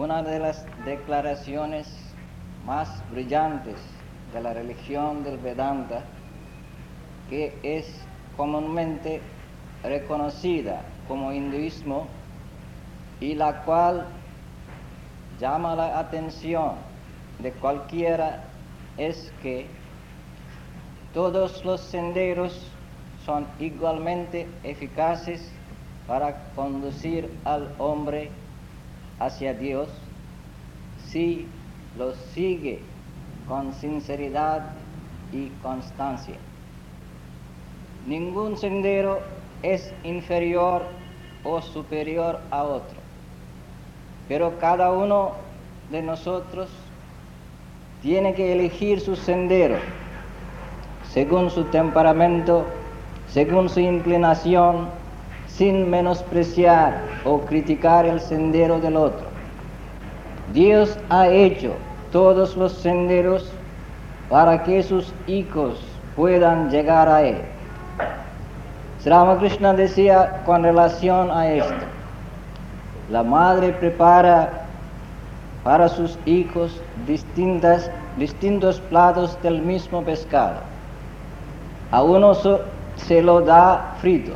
una de las declaraciones más brillantes de la religión del Vedanta, que es comúnmente reconocida como hinduismo y la cual llama la atención de cualquiera, es que todos los senderos son igualmente eficaces para conducir al hombre hacia Dios si los sigue con sinceridad y constancia. Ningún sendero es inferior o superior a otro, pero cada uno de nosotros tiene que elegir su sendero según su temperamento, según su inclinación, sin menospreciar o criticar el sendero del otro. Dios ha hecho todos los senderos para que sus hijos puedan llegar a él. Sri Ramakrishna decía con relación a esto: la madre prepara para sus hijos distintos platos del mismo pescado. A uno se lo da frito,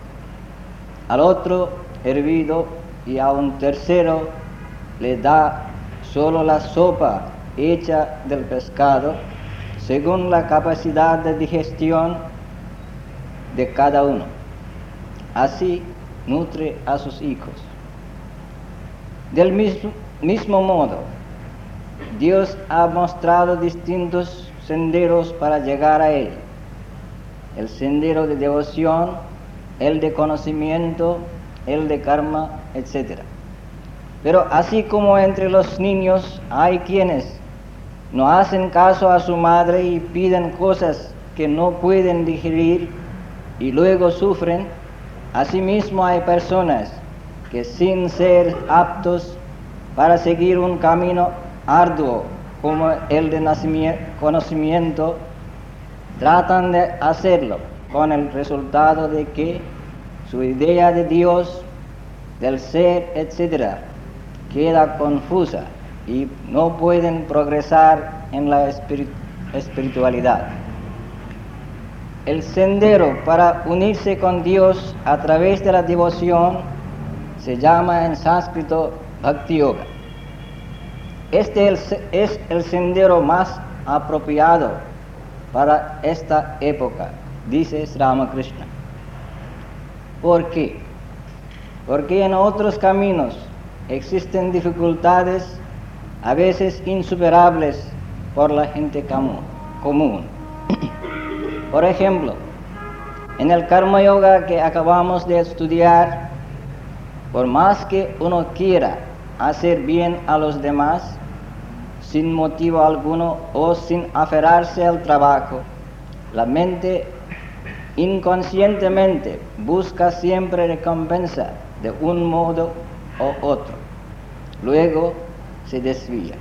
al otro hervido, y a un tercero le da solo la sopa hecha del pescado, según la capacidad de digestión de cada uno. Así nutre a sus hijos. Del mismo modo, Dios ha mostrado distintos senderos para llegar a él: el sendero de devoción, el de conocimiento, el de karma, etc. Pero así como entre los niños hay quienes no hacen caso a su madre y piden cosas que no pueden digerir y luego sufren, asimismo hay personas que, sin ser aptos para seguir un camino arduo como el de conocimiento, tratan de hacerlo con el resultado de que su idea de Dios, del ser, etc., queda confusa y no pueden progresar en la espiritualidad. El sendero para unirse con Dios a través de la devoción se llama en sánscrito Bhakti Yoga. Este es el sendero más apropiado para esta época, dice Sri Ramakrishna. ¿Por qué? Porque en otros caminos existen dificultades a veces insuperables por la gente común. Por ejemplo, en el Karma Yoga que acabamos de estudiar, por más que uno quiera hacer bien a los demás, sin motivo alguno o sin aferrarse al trabajo, la mente inconscientemente busca siempre recompensa de un modo o otro. Luego se desvía.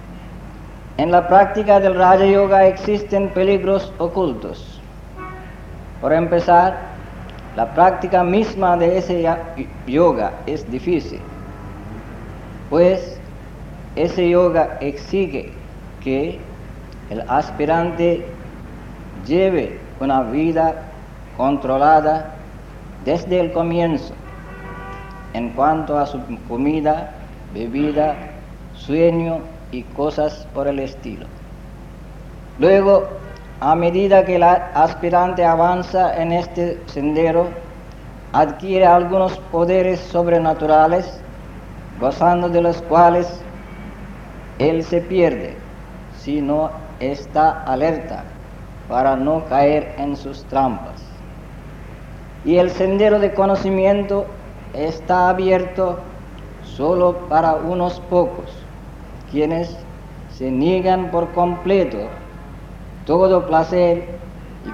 En la práctica del Raja Yoga existen peligros ocultos. Por empezar, la práctica misma de ese yoga es difícil, pues ese yoga exige que el aspirante lleve una vida controlada desde el comienzo en cuanto a su comida, bebida, sueño y cosas por el estilo. Luego, a medida que el aspirante avanza en este sendero, adquiere algunos poderes sobrenaturales, gozando de los cuales él se pierde si no está alerta para no caer en sus trampas. Y el sendero de conocimiento está abierto solo para unos pocos, quienes se niegan por completo todo placer y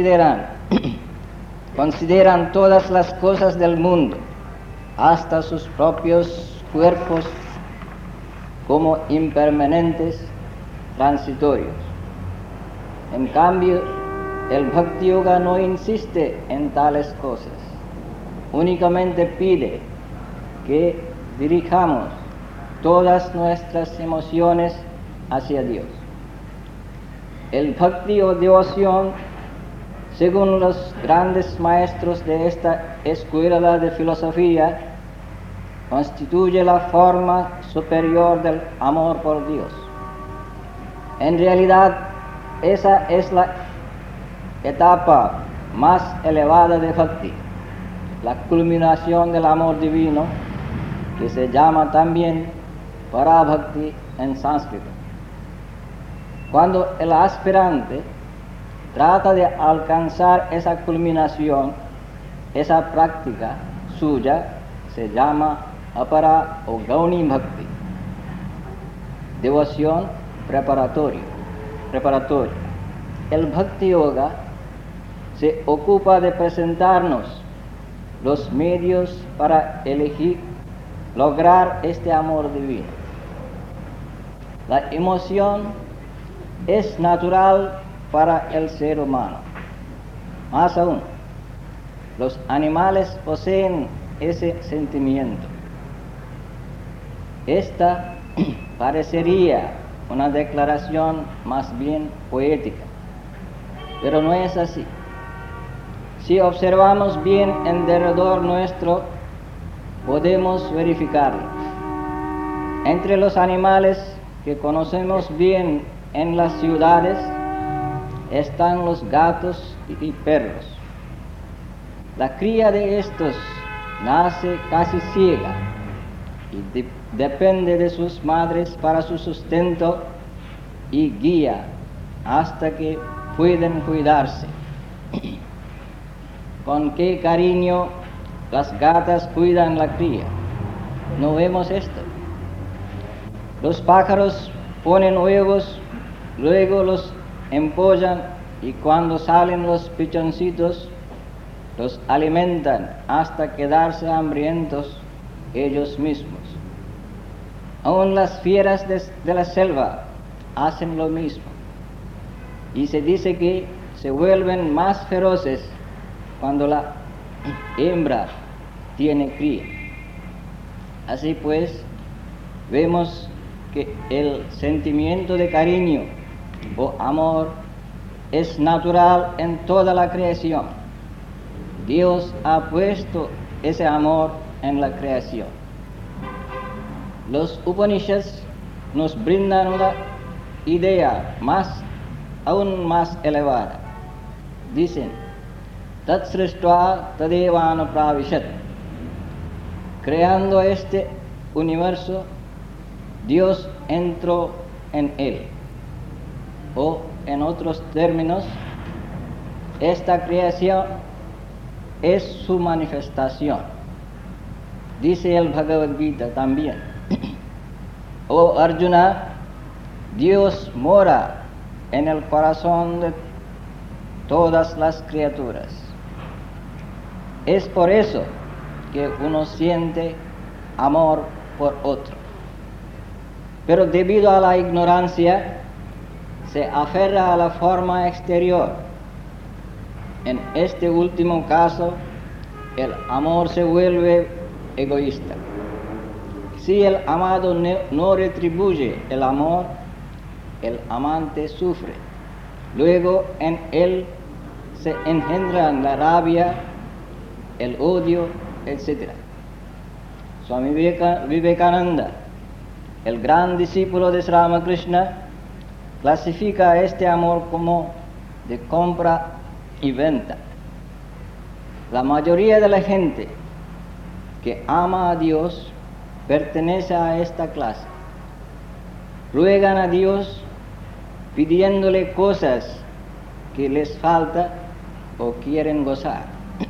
consideran todas las cosas del mundo, hasta sus propios cuerpos, como impermanentes, transitorios. En cambio, el Bhakti Yoga no insiste en tales cosas, únicamente pide que dirijamos todas nuestras emociones hacia Dios. El bhakti o devoción, según los grandes maestros de esta escuela de filosofía, constituye la forma superior del amor por Dios. En realidad, esa es la etapa más elevada de bhakti, la culminación del amor divino, que se llama también parabhakti en sánscrito. Cuando el aspirante trata de alcanzar esa culminación, esa práctica suya se llama apara o gauni bhakti, devoción preparatoria. El bhakti yoga se ocupa de presentarnos los medios para lograr este amor divino. La emoción es natural para el ser humano. Más aún, los animales poseen ese sentimiento. Esta parecería una declaración más bien poética, pero no es así. Si observamos bien en derredor nuestro, podemos verificarlo. Entre los animales que conocemos bien en las ciudades están los gatos y perros. La cría de estos nace casi ciega y depende de sus madres para su sustento y guía hasta que pueden cuidarse. Con qué cariño las gatas cuidan la cría. ¿No vemos esto? Los pájaros ponen huevos, luego los empollan y cuando salen los pichoncitos los alimentan hasta quedarse hambrientos ellos mismos. Aún las fieras de la selva hacen lo mismo, y se dice que se vuelven más feroces cuando la hembra tiene cría. Así pues, vemos que el sentimiento de cariño o amor es natural en toda la creación. Dios ha puesto ese amor en la creación. Los Upanishads nos brindan una idea aún más elevada. Dicen: Tat srishtva tadevana pravishat. Creando este universo, Dios entró en él. O, en otros términos, esta creación es su manifestación. Dice el Bhagavad Gita también: Oh Arjuna, Dios mora en el corazón de todas las criaturas. Es por eso que uno siente amor por otro. Pero debido a la ignorancia, se aferra a la forma exterior. En este último caso, el amor se vuelve egoísta. Si el amado no retribuye el amor, el amante sufre. Luego en él se engendran la rabia, el odio, etc. Swami Vivekananda, el gran discípulo de Sri Ramakrishna, clasifica este amor como de compra y venta. La mayoría de la gente que ama a Dios pertenece a esta clase. Ruegan a Dios pidiéndole cosas que les falta o quieren gozar.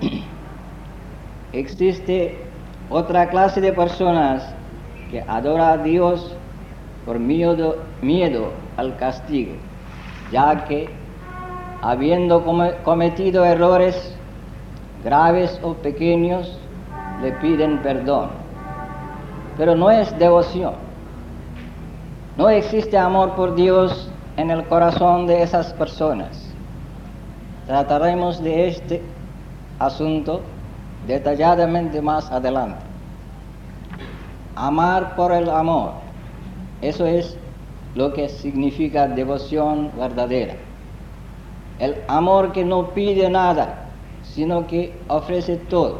Existe otra clase de personas que adora a Dios por miedo al castigo, ya que, habiendo cometido errores graves o pequeños, le piden perdón. Pero no es devoción. No existe amor por Dios en el corazón de esas personas. Trataremos de este asunto detalladamente más adelante. amar por el amor. Eso es lo que significa devoción verdadera. El amor que no pide nada, sino que ofrece todo.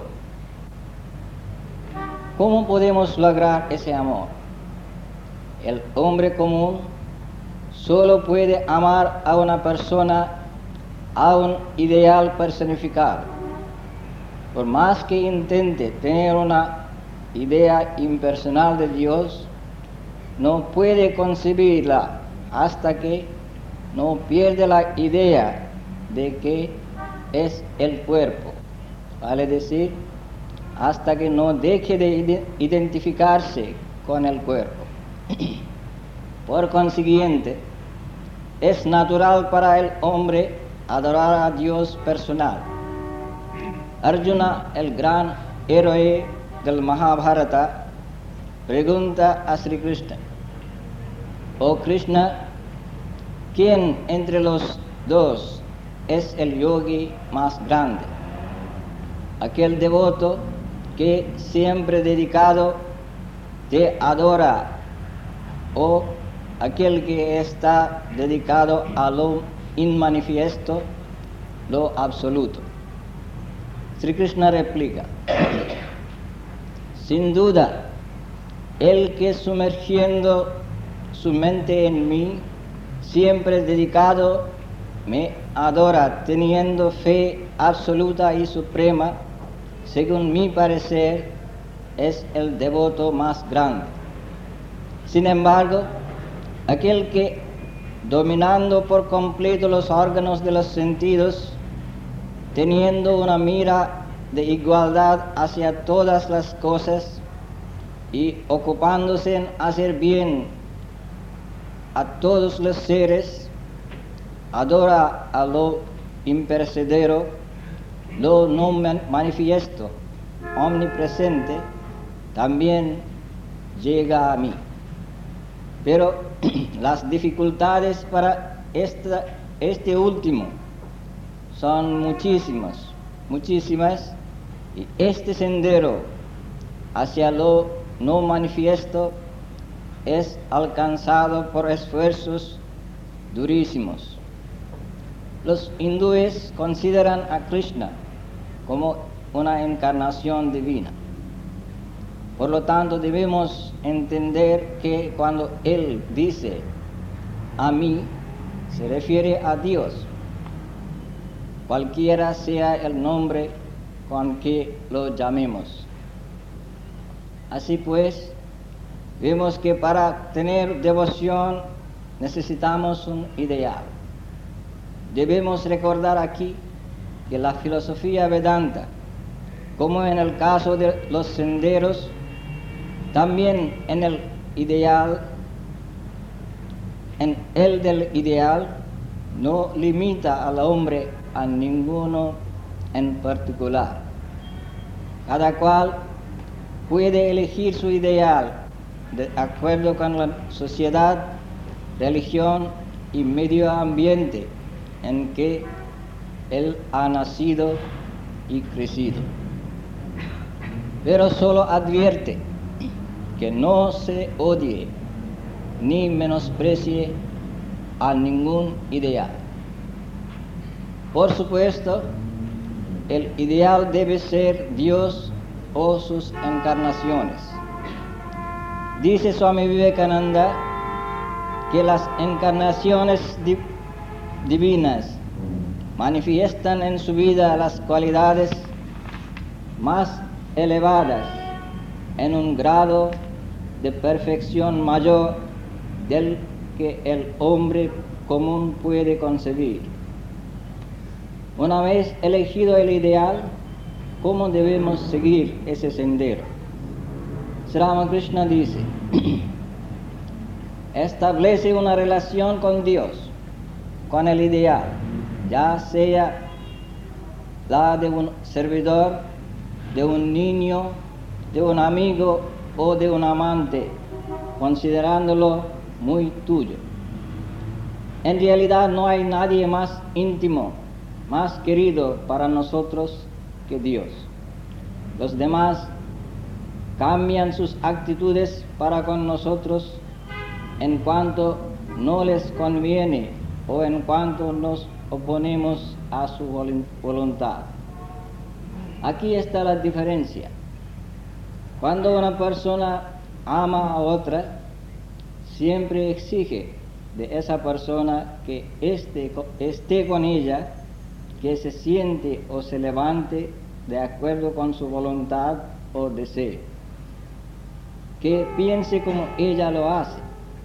¿Cómo podemos lograr ese amor? El hombre común solo puede amar a una persona, a un ideal personificado. Por más que intente tener una idea impersonal de Dios, no puede concebirla hasta que no pierde la idea de que es el cuerpo, vale decir, hasta que no deje de identificarse con el cuerpo. Por consiguiente, es natural para el hombre adorar a Dios personal. Arjuna, el gran héroe del Mahabharata, pregunta a Sri Krishna: «Oh Krishna, ¿quién entre los dos es el yogi más grande? Aquel devoto que siempre dedicado te adora, o aquel que está dedicado a lo inmanifiesto, lo absoluto». Sri Krishna replica: «Sin duda, el que sumergiendo su mente en mí, siempre dedicado, me adora teniendo fe absoluta y suprema, según mi parecer, es el devoto más grande. Sin embargo, aquel que, dominando por completo los órganos de los sentidos, teniendo una mira de igualdad hacia todas las cosas y ocupándose en hacer bien a todos los seres, adora a lo imperecedero, lo no manifiesto, omnipresente, también llega a mí. Pero las dificultades para este último son muchísimas, y este sendero hacia lo no manifiesto es alcanzado por esfuerzos durísimos. Los hindúes consideran a Krishna como una encarnación divina. Por lo tanto, debemos entender que cuando él dice a mí, se refiere a Dios, cualquiera sea el nombre con que lo llamemos. Así pues, vemos que para tener devoción necesitamos un ideal. Debemos recordar aquí que la filosofía Vedanta, como en el caso de los senderos, también en el del ideal, no limita al hombre a ninguno en particular. Cada cual puede elegir su ideal de acuerdo con la sociedad, religión y medio ambiente en que él ha nacido y crecido. Pero solo advierte que no se odie ni menosprecie a ningún ideal. Por supuesto, el ideal debe ser Dios o sus encarnaciones. Dice Swami Vivekananda que las encarnaciones divinas manifiestan en su vida las cualidades más elevadas en un grado de perfección mayor del que el hombre común puede concebir. Una vez elegido el ideal, ¿cómo debemos seguir ese sendero? Sri Ramakrishna dice: establece una relación con Dios, con el ideal, ya sea la de un servidor, de un niño, de un amigo o de un amante, considerándolo muy tuyo. En realidad no hay nadie más íntimo, más querido para nosotros que Dios. Los demás cambian sus actitudes para con nosotros en cuanto no les conviene o en cuanto nos oponemos a su voluntad. Aquí está la diferencia. Cuando una persona ama a otra, siempre exige de esa persona que esté con ella, que se siente o se levante de acuerdo con su voluntad o deseo, que piense como ella lo hace.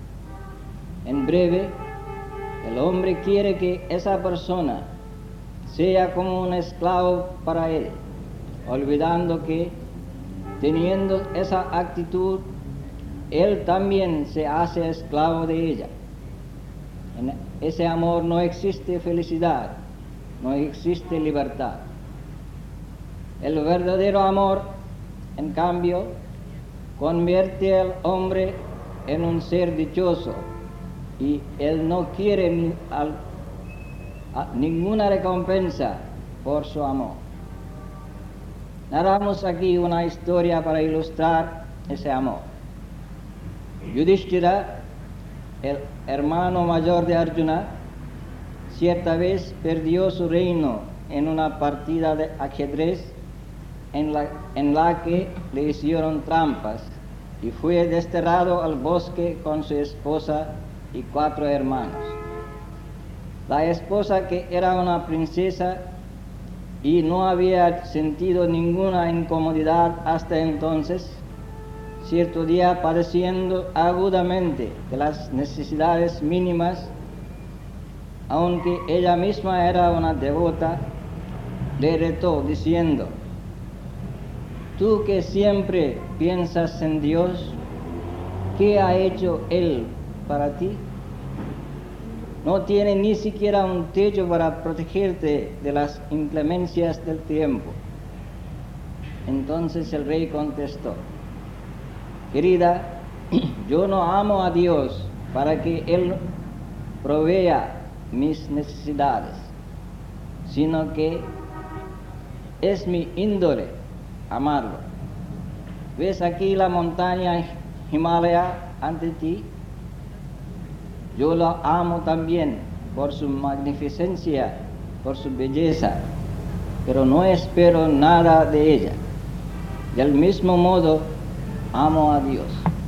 En breve, el hombre quiere que esa persona sea como un esclavo para él, olvidando que, teniendo esa actitud, él también se hace esclavo de ella. En ese amor no existe felicidad, no existe libertad. El verdadero amor, en cambio, convierte al hombre en un ser dichoso, y él no quiere ninguna recompensa por su amor. Narramos aquí una historia para ilustrar ese amor. Yudhishthira, el hermano mayor de Arjuna, cierta vez perdió su reino en una partida de ajedrez en la que le hicieron trampas, y fue desterrado al bosque con su esposa y 4 hermanos. La esposa, que era una princesa y no había sentido ninguna incomodidad hasta entonces, cierto día, padeciendo agudamente de las necesidades mínimas, aunque ella misma era una devota, le retó diciendo: «Tú que siempre piensas en Dios, ¿qué ha hecho Él para ti? No tiene ni siquiera un techo para protegerte de las inclemencias del tiempo». Entonces el rey contestó: «Querida, yo no amo a Dios para que Él provea mis necesidades, sino que es mi índole amarlo. ¿Ves aquí la montaña Himalaya ante ti? Yo la amo también por su magnificencia, por su belleza, pero no espero nada de ella. Del mismo modo, amo a Dios».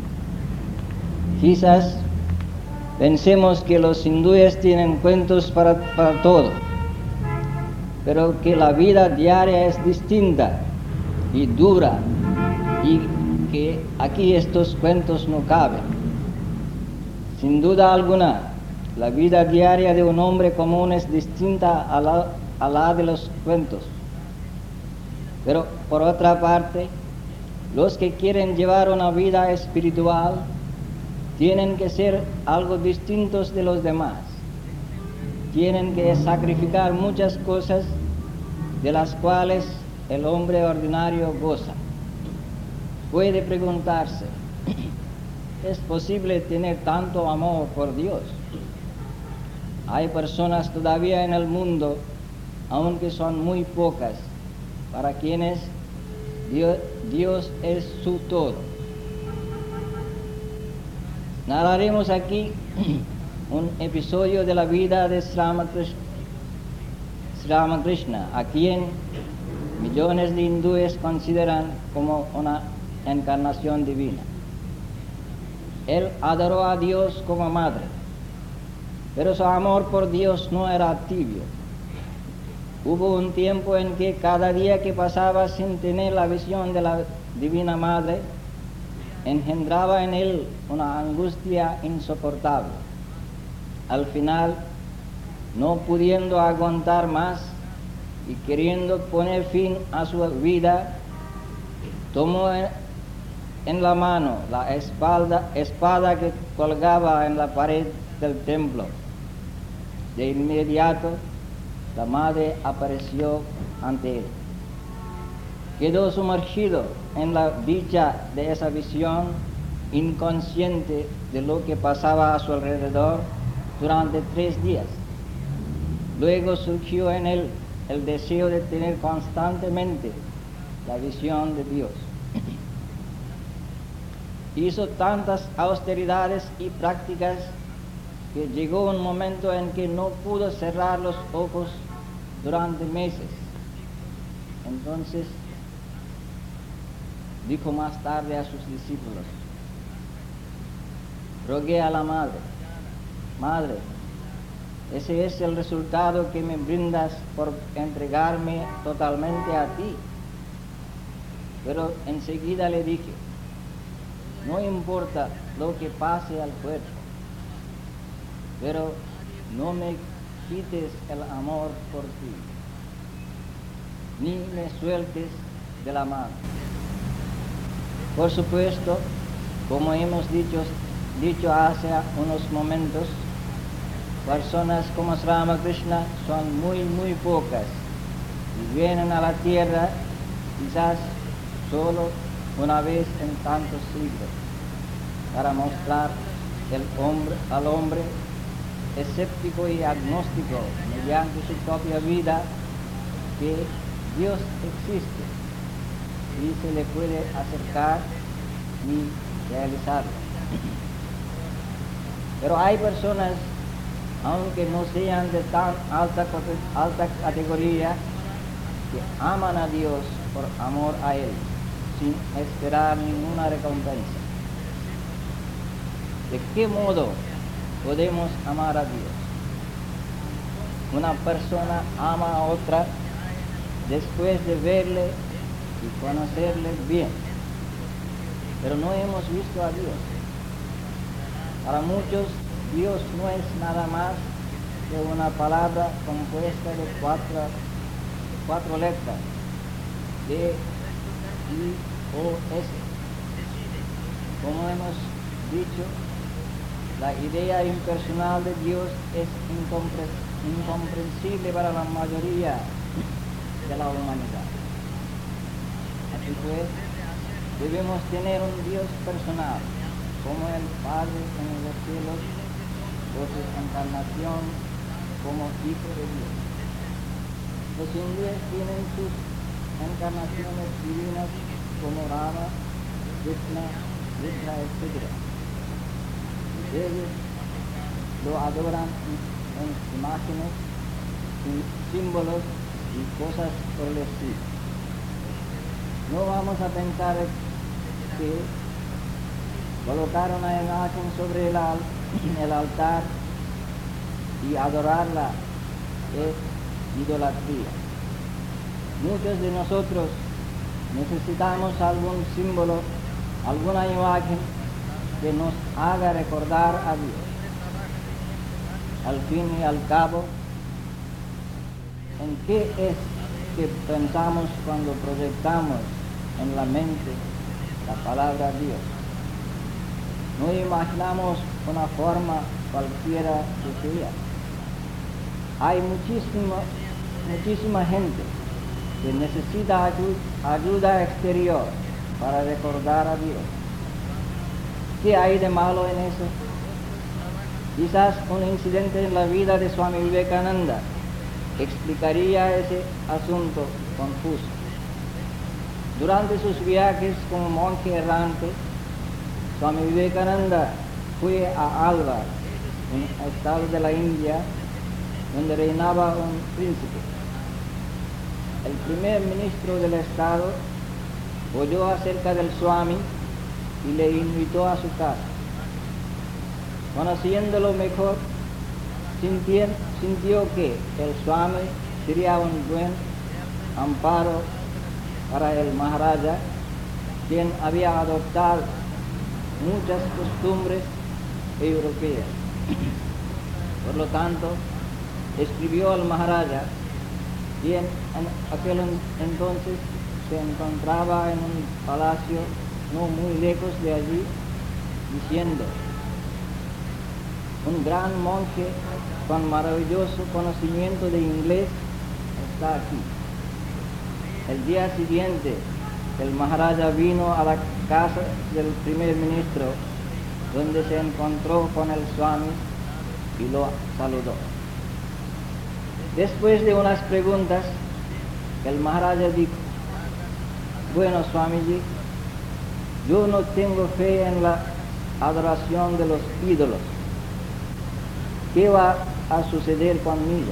Quizás pensemos que los hindúes tienen cuentos para todo, pero que la vida diaria es distinta y dura, y que aquí estos cuentos no caben. Sin duda alguna, la vida diaria de un hombre común es distinta a la de los cuentos. Pero por otra parte, los que quieren llevar una vida espiritual tienen que ser algo distintos de los demás. Tienen que sacrificar muchas cosas de las cuales el hombre ordinario goza. Puede preguntarse: ¿es posible tener tanto amor por Dios? Hay personas todavía en el mundo, aunque son muy pocas, para quienes Dios es su todo. Narraremos aquí un episodio de la vida de Sri Ramakrishna, a quien millones de hindúes consideran como una encarnación divina. Él adoró a Dios como madre, pero su amor por Dios no era tibio. Hubo un tiempo en que cada día que pasaba sin tener la visión de la Divina Madre engendraba en él una angustia insoportable. Al final, no pudiendo aguantar más y queriendo poner fin a su vida, tomó en la mano la espada que colgaba en la pared del templo. De inmediato, la madre apareció ante él. Quedó sumergido en la dicha de esa visión, inconsciente de lo que pasaba a su alrededor durante 3 días. Luego surgió en él el deseo de tener constantemente la visión de Dios. hizo tantas austeridades y prácticas que llegó un momento en que no pudo cerrar los ojos durante meses. Entonces dijo más tarde a sus discípulos: rogué a la madre: Madre, ese es el resultado que me brindas por entregarme totalmente a ti. Pero enseguida le dije: no importa lo que pase al cuerpo, pero no me quites el amor por ti, ni me sueltes de la mano. Por supuesto, como hemos dicho hace unos momentos, personas como Sri Ramakrishna son muy pocas y vienen a la tierra quizás solo una vez en tantos siglos para mostrar al hombre escéptico y agnóstico mediante su propia vida que Dios existe y se le puede acercar y realizarlo. Pero hay personas, aunque no sean de tan alta categoría, que aman a Dios por amor a Él, sin esperar ninguna recompensa. ¿De qué modo podemos amar a Dios? Una persona ama a otra después de verle y conocerle bien, pero no hemos visto a Dios. Para muchos, Dios no es nada más que una palabra compuesta de cuatro letras: D, I, O, S. Como hemos dicho, la idea impersonal de Dios es incomprensible para la mayoría de la humanidad. Así pues, debemos tener un Dios personal, como el Padre en los cielos, por su encarnación como Hijo de Dios. Los hindúes tienen sus encarnaciones divinas como Rama, Krishna, etc. Ellos lo adoran en imágenes, símbolos y cosas por el estilo. No vamos a pensar que colocar una imagen sobre el altar y adorarla es idolatría. Muchos de nosotros necesitamos algún símbolo, alguna imagen que nos haga recordar a Dios. Al fin y al cabo, ¿en qué es que pensamos cuando proyectamos en la mente la palabra Dios? No imaginamos una forma cualquiera que sea. Hay muchísima gente que necesita ayuda exterior para recordar a Dios. ¿Qué hay de malo en eso? Quizás un incidente en la vida de Swami Vivekananda explicaría ese asunto confuso. Durante sus viajes como monje errante, Swami Vivekananda fue a Alvar, un estado de la India, donde reinaba un príncipe. El primer ministro del estado oyó acerca del Swami y le invitó a su casa. Conociéndolo mejor, sintió que el Swami sería un buen amparo para el Maharaja, quien había adoptado muchas costumbres europeas. Por lo tanto, escribió al Maharaja, quien en aquel entonces se encontraba en un palacio no muy lejos de allí, diciendo: un gran monje con maravilloso conocimiento de inglés está aquí. El día siguiente, el Maharaja vino a la casa del primer ministro, donde se encontró con el Swami y lo saludó. Después de unas preguntas, el Maharaja dijo: bueno, Swamiji, yo no tengo fe en la adoración de los ídolos. ¿Qué va a suceder conmigo?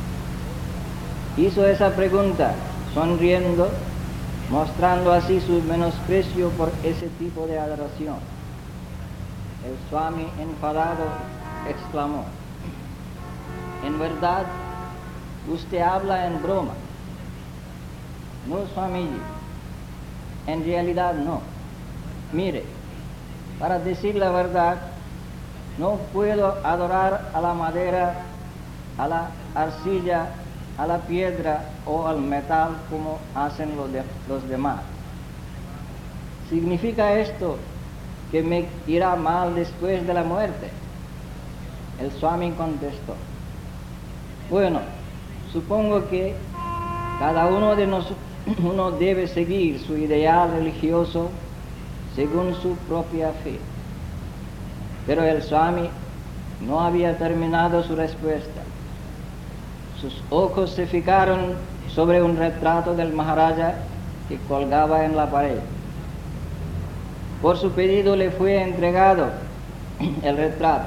Hizo esa pregunta, sonriendo, mostrando así su menosprecio por ese tipo de adoración. El Swami, enfadado, exclamó: en verdad, usted habla en broma. No, Swamiji, en realidad no. Mire, para decir la verdad, no puedo adorar a la madera, a la arcilla, a la piedra o al metal como hacen los demás. ¿Significa esto que me irá mal después de la muerte? El Swami contestó: bueno, supongo que cada uno de nosotros debe seguir su ideal religioso según su propia fe. Pero el Swami no había terminado su respuesta. Sus ojos se fijaron sobre un retrato del Maharaja que colgaba en la pared. Por su pedido le fue entregado el retrato.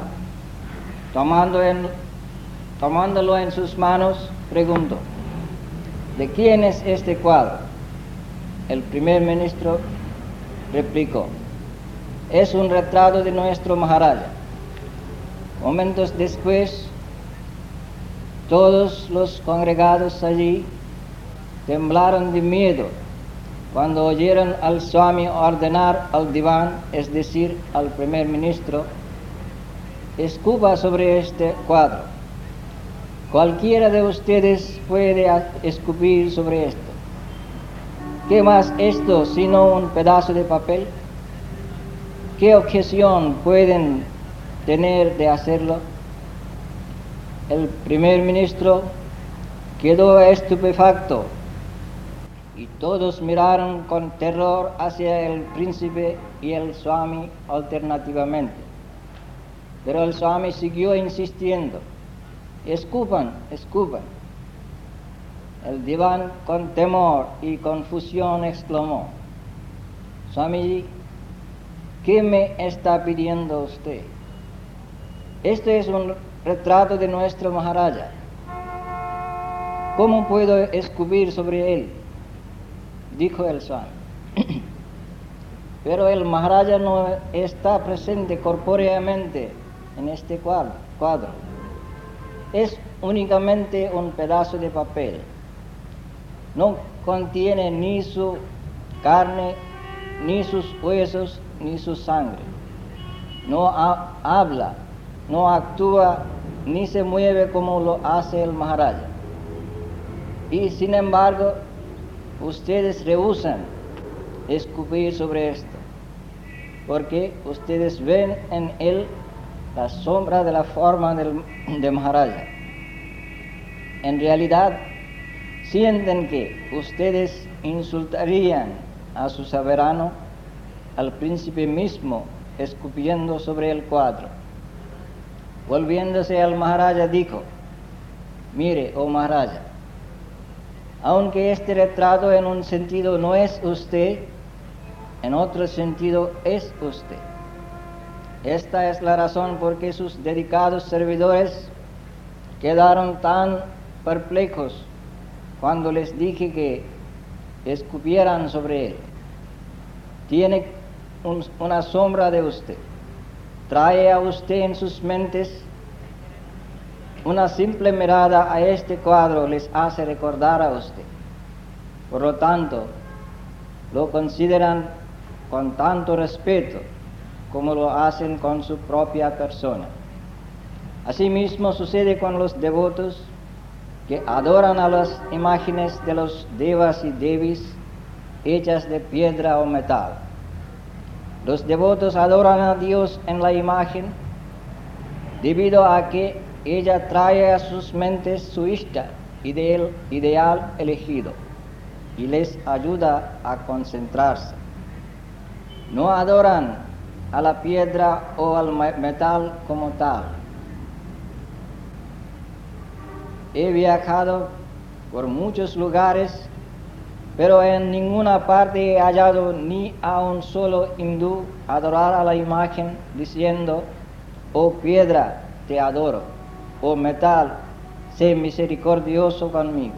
Tomándolo en sus manos, preguntó: ¿de quién es este cuadro? El primer ministro replicó: es un retrato de nuestro Maharaja. Momentos después, todos los congregados allí temblaron de miedo cuando oyeron al Swami ordenar al diván, es decir, al primer ministro: escupa sobre este cuadro. Cualquiera de ustedes puede escupir sobre esto. ¿Qué más esto sino un pedazo de papel? ¿Qué objeción pueden tener de hacerlo? El primer ministro quedó estupefacto y todos miraron con terror hacia el príncipe y el Swami alternativamente. Pero el Swami siguió insistiendo: escupan, escupan. El diván, con temor y confusión, exclamó: Swamiji, ¿qué me está pidiendo usted? Este es un retrato de nuestro Maharaja. ¿Cómo puedo escupir sobre él?, dijo el Swami. Pero el Maharaja no está presente corpóreamente en este cuadro. Es únicamente un pedazo de papel. No contiene ni su carne, ni sus huesos, ni su sangre. No habla, no actúa, ni se mueve como lo hace el Maharaja. Y sin embargo, ustedes rehúsan escupir sobre esto, porque ustedes ven en él la sombra de la forma de Maharaja. En realidad, sienten que ustedes insultarían a su soberano, al príncipe mismo, escupiendo sobre el cuadro. Volviéndose al Maharaja, dijo: mire, oh Maharaja, aunque este retrato en un sentido no es usted, en otro sentido es usted. Esta es la razón por que sus dedicados servidores quedaron tan perplejos cuando les dije que escupieran sobre él. Tiene una sombra de usted. Trae a usted en sus mentes. Una simple mirada a este cuadro les hace recordar a usted. Por lo tanto, lo consideran con tanto respeto como lo hacen con su propia persona. Asimismo sucede con los devotos que adoran a las imágenes de los devas y devis hechas de piedra o metal. Los devotos adoran a Dios en la imagen debido a que ella trae a sus mentes su Ishta, ideal elegido, y les ayuda a concentrarse. No adoran a la piedra o al metal como tal. He viajado por muchos lugares pero en ninguna parte he hallado ni a un solo hindú adorar a la imagen diciendo: oh piedra, te adoro, oh metal, sé misericordioso conmigo.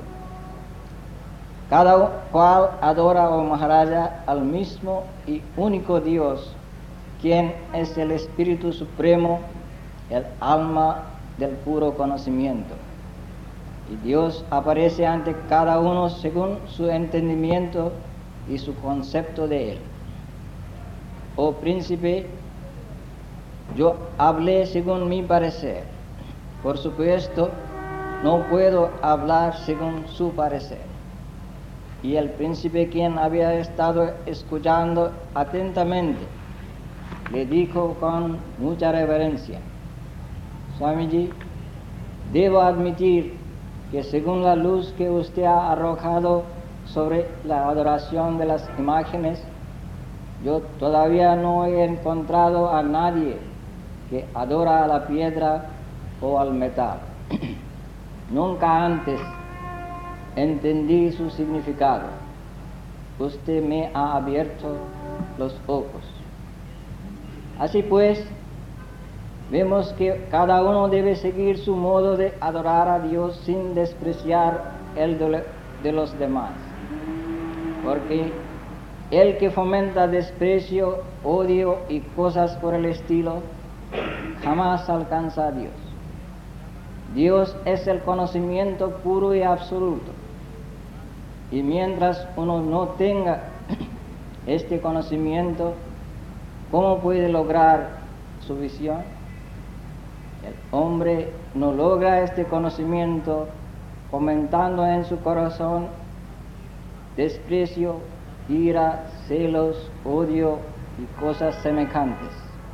Cada cual adora, oh Maharaja, al mismo y único Dios, quien es el Espíritu Supremo, el alma del puro conocimiento. Y Dios aparece ante cada uno según su entendimiento y su concepto de él. Oh príncipe, yo hablé según mi parecer. Por supuesto, no puedo hablar según su parecer. Y el príncipe, quien había estado escuchando atentamente, le dijo con mucha reverencia: Swamiji, debo admitir que según la luz que usted ha arrojado sobre la adoración de las imágenes, yo todavía no he encontrado a nadie que adora a la piedra o al metal. Nunca antes entendí su significado. Usted me ha abierto los ojos. Así pues, vemos que cada uno debe seguir su modo de adorar a Dios sin despreciar el de los demás. Porque el que fomenta desprecio, odio y cosas por el estilo, jamás alcanza a Dios. Dios es el conocimiento puro y absoluto. Y mientras uno no tenga este conocimiento, ¿cómo puede lograr su visión? El hombre no logra este conocimiento fomentando en su corazón desprecio, ira, celos, odio y cosas semejantes.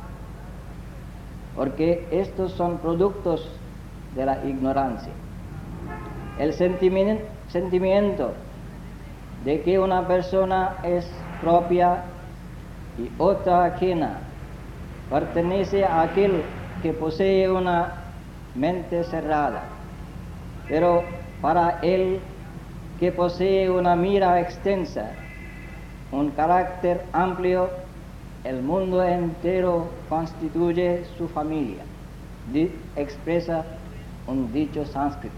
Porque estos son productos de la ignorancia. El sentimiento de que una persona es propia y otra ajena pertenece a aquel que posee una mente cerrada, pero para el que posee una mira extensa, un carácter amplio, el mundo entero constituye su familia, expresa un dicho sánscrito.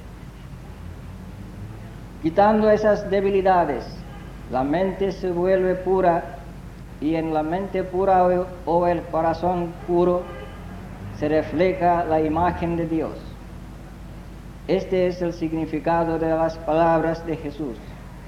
Quitando esas debilidades, la mente se vuelve pura, y en la mente pura o el corazón puro se refleja la imagen de Dios. Este es el significado de las palabras de Jesús.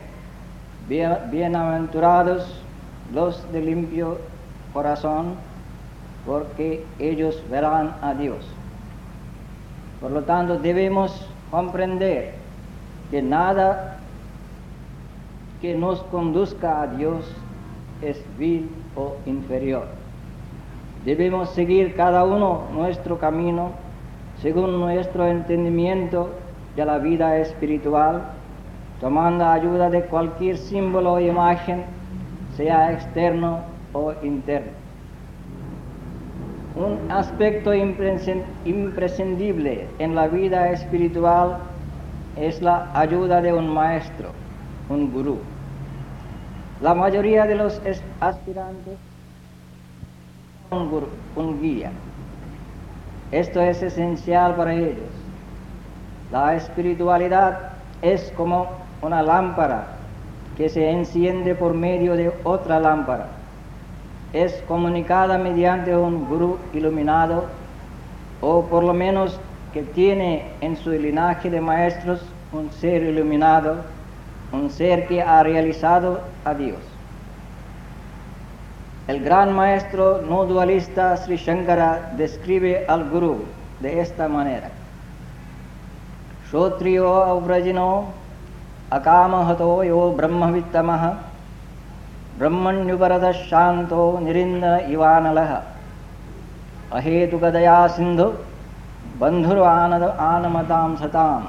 Bienaventurados los de limpio corazón, porque ellos verán a Dios. Por lo tanto, debemos comprender que nada que nos conduzca a Dios es vil o inferior. Debemos seguir cada uno nuestro camino según nuestro entendimiento de la vida espiritual, tomando ayuda de cualquier símbolo o imagen, sea externo o interno. Un aspecto imprescindible en la vida espiritual es la ayuda de un maestro, un gurú. La mayoría de los aspirantes un guía. Esto es esencial para ellos. La espiritualidad es como una lámpara que se enciende por medio de otra lámpara. Es comunicada mediante un gurú iluminado, o por lo menos que tiene en su linaje de maestros un ser iluminado, un ser que ha realizado a Dios. El gran maestro no dualista Sri Shankara describe al gurú de esta manera: Shotriyo avrajino akamahato yo brahmavittamah brahmanyuparada shanto nirinda ivanalaha ahetukadaya sindhu bandhuru anamatam satam.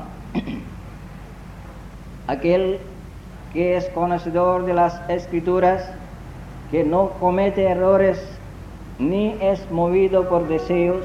Aquel que es conocedor de las escrituras, que no comete errores ni es movido por deseos,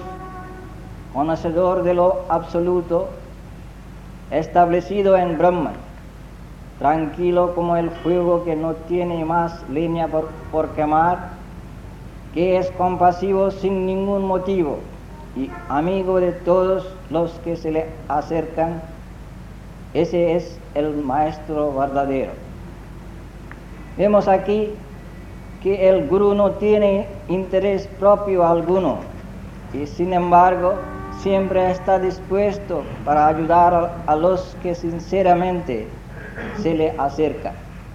conocedor de lo absoluto, establecido en Brahman, tranquilo como el fuego que no tiene más leña por quemar, que es compasivo sin ningún motivo y amigo de todos los que se le acercan. Ese es el maestro verdadero. Vemos aquí que el gurú no tiene interés propio alguno y sin embargo siempre está dispuesto para ayudar a los que sinceramente se le acercan.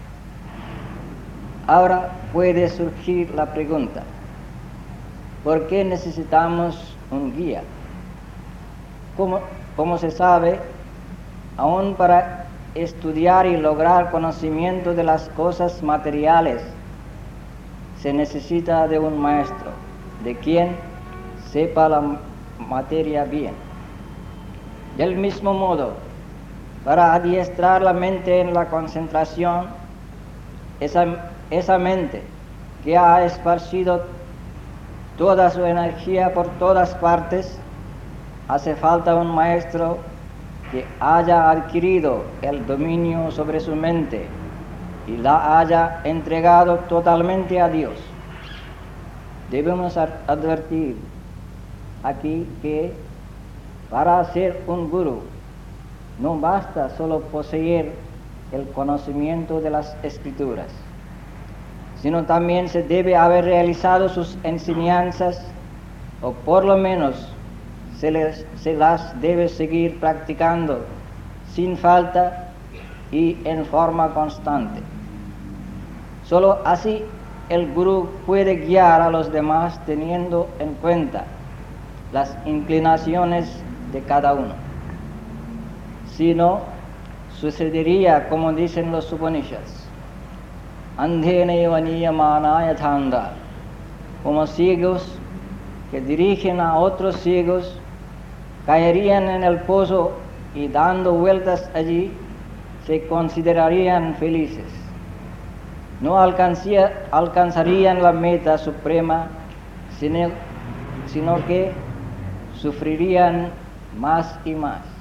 Ahora puede surgir la pregunta: ¿por qué necesitamos un guía? Como se sabe, aún para estudiar y lograr conocimiento de las cosas materiales, se necesita de un maestro, de quien sepa la materia bien. Del mismo modo, para adiestrar la mente en la concentración, esa mente que ha esparcido toda su energía por todas partes, hace falta un maestro que haya adquirido el dominio sobre su mente y la haya entregado totalmente a Dios. Debemos advertir aquí que para ser un gurú no basta solo poseer el conocimiento de las Escrituras, sino también se debe haber realizado sus enseñanzas, o por lo menos se las debe seguir practicando sin falta y en forma constante. Solo así el gurú puede guiar a los demás teniendo en cuenta las inclinaciones de cada uno. Si no, sucedería como dicen los Upanishads: andheneva niyamana yathanda, como ciegos que dirigen a otros ciegos caerían en el pozo y dando vueltas allí se considerarían felices. No alcanzarían la meta suprema, sino que sufrirían más y más.